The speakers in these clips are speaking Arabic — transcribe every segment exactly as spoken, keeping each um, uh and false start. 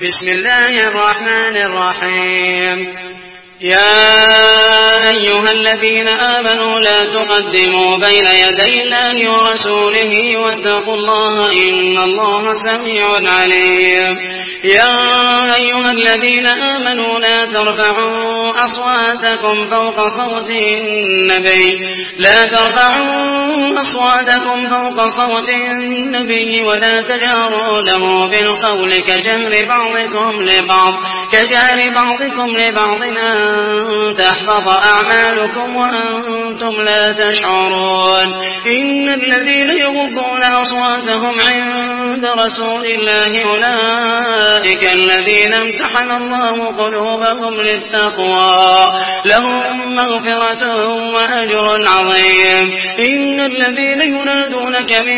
بسم الله الرحمن الرحيم. يا أيها الذين آمنوا لا تقدموا بين يدي الله ورسوله واتقوا الله إن الله سميع عليم. يا أيها الذين آمنوا لا ترفعوا أصواتكم فوق صوت النبي لا ترفعوا أصواتكم فوق صوت النبي ولا تجاروا له بالقول كجهر بعضكم لبعض كجهر بعضكم لبعض أن تحبط أعمالكم وأنتم لا تشعرون. إن الذين يغضون أصواتهم عند رسول الله أولئك الذين امتحن الله قلوبهم للتقوى لهم مغفرة وأجر عظيم. إن الذين ينادونك من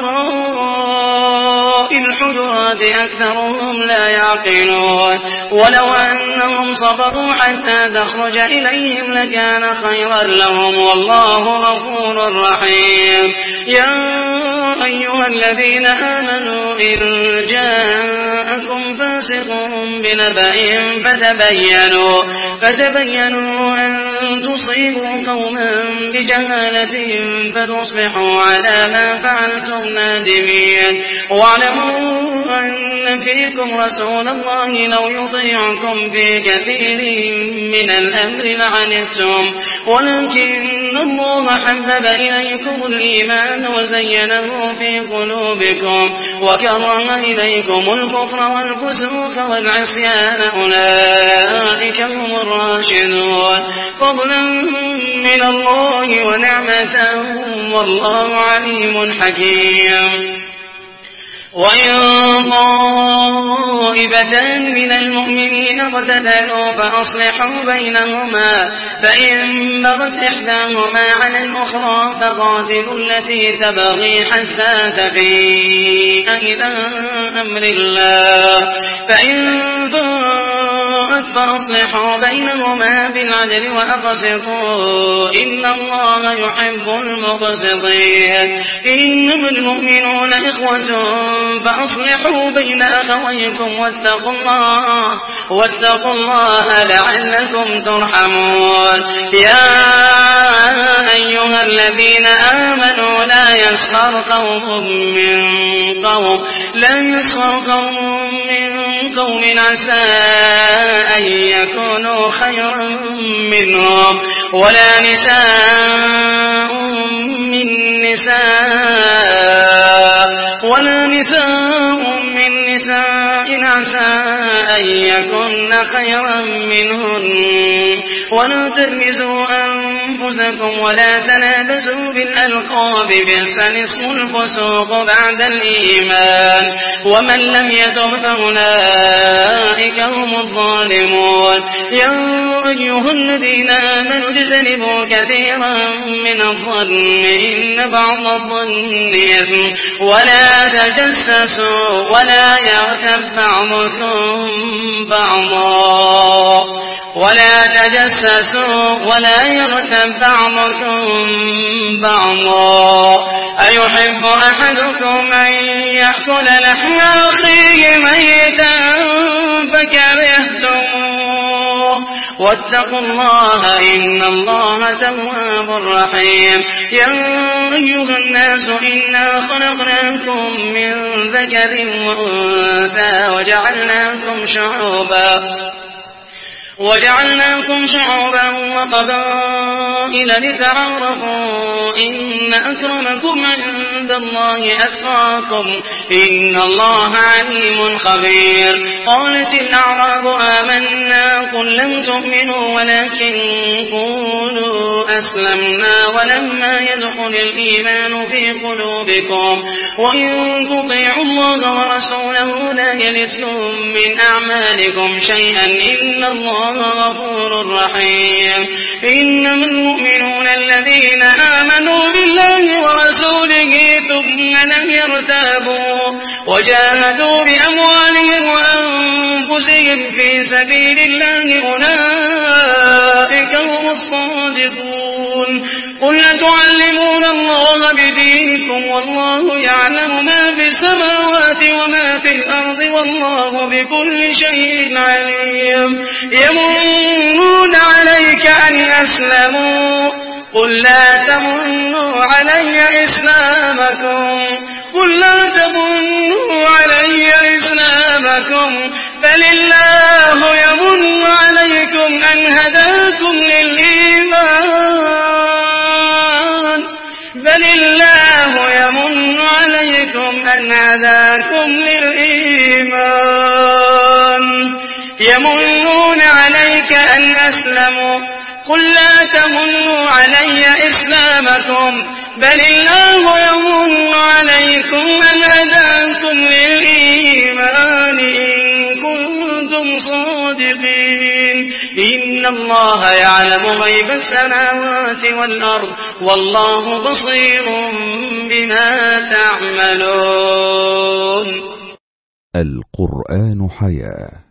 وراء الحجرات أكثرهم لا يعقلون. ولو أنهم صبروا حتى تخرج إليهم لكان خيرا لهم والله غفور رحيم. يا أيها الذين آمنوا إن جاءكم فاسق بنبأ فتبينوا فتبينوا أن تصيبوا قوما بجهالة فتصبحوا على ما فعلتم نادمين. واعلموا أن فيكم رسول الله لو يطيعكم في كثير من الأمر لعنتم ولكن الله حبب إليكم الإيمان وزينه في قلوبكم وكره إليكم الكفر والفسوق والعصيان أولئك هم الراشدون فضلا من الله ونعمة والله عليم حكيم. وإن طائفتان من المؤمنين اقتتلوا فأصلحوا بينهما فإن بغت إحداهما على الأخرى فقاتلوا التي تبغي حتى تفيء إلى أمر الله فإن فاءت فأصلحوا بينهما بالعدل وأقسطوا إن الله يحب المقسطين. إنما المؤمنون إخوة فأصلحوا بين أخويكم واتقوا الله واتقوا الله لعلكم ترحمون. يا أيها الذين آمنوا لا يسخر قوم من قوم لا يسخر قوم من قوم عسى أن يكونوا خيرا منهم ولا نساء من نساء ولا نساء من نساء عسى أن يكن خيرا منهن ولا تلمزوا أنفسكم ولا تنابزوا بالألقاب بئس الاسم الفسوق بعد الإيمان ومن لم يتب فأولئك هم الظالمون. يا أيها الذين آمنوا اجتنبوا كثيرا من الظن إن بعض الظن إثم ولا تجسسوا ولا يغتب بعضكم بعضا ولا تجسسوا ولا يغتب بعضكم بعضا أيحب أحدكم أن يأكل لحم أخيه ميتا فكرهتموه واتقوا الله إن الله تواب رحيم. يا أيها الناس إنا خلقناكم من ذكر وأنثى وجعلناكم شعوبا وجعلناكم شعوبا وقبائل لتعارفوا إن أكرمكم عند الله أتقاكم إن الله عليم خبير. قالت الأعراب آمنا قل لم تؤمنوا ولكن قولوا أسلمنا ولما يدخل الإيمان في قلوبكم وإن تطيعوا الله ورسوله لا يلتكم من أعمالكم شيئا إن الله غفور رحيم. إنما المؤمنون الذين آمنوا بالله ورسوله ثم لم يرتابوا وجاهدوا بأموالهم وأنفسهم في سبيل الله أولئك هم الصادقون. قل أتعلمون الله بدينكم والله يعلم ما في السماوات وما في الأرض والله بكل شيء عليم يمنون عليك أن أسلموا قل لا تمنوا علي إسلامكم قل لا تمنوا علي إسلامكم بل الله يمن عليكم أن هداكم للإيمان بل الله يمن عليكم أن هداكم للإيمان يمنون عليك أن أسلموا قل لا تمنوا علي إسلامكم بل الله يمن عليكم أن هداكم للإيمان إن كنتم صادقين إن الله يعلم غيب السماوات والأرض والله بصير بما تعملون. القرآن حياة.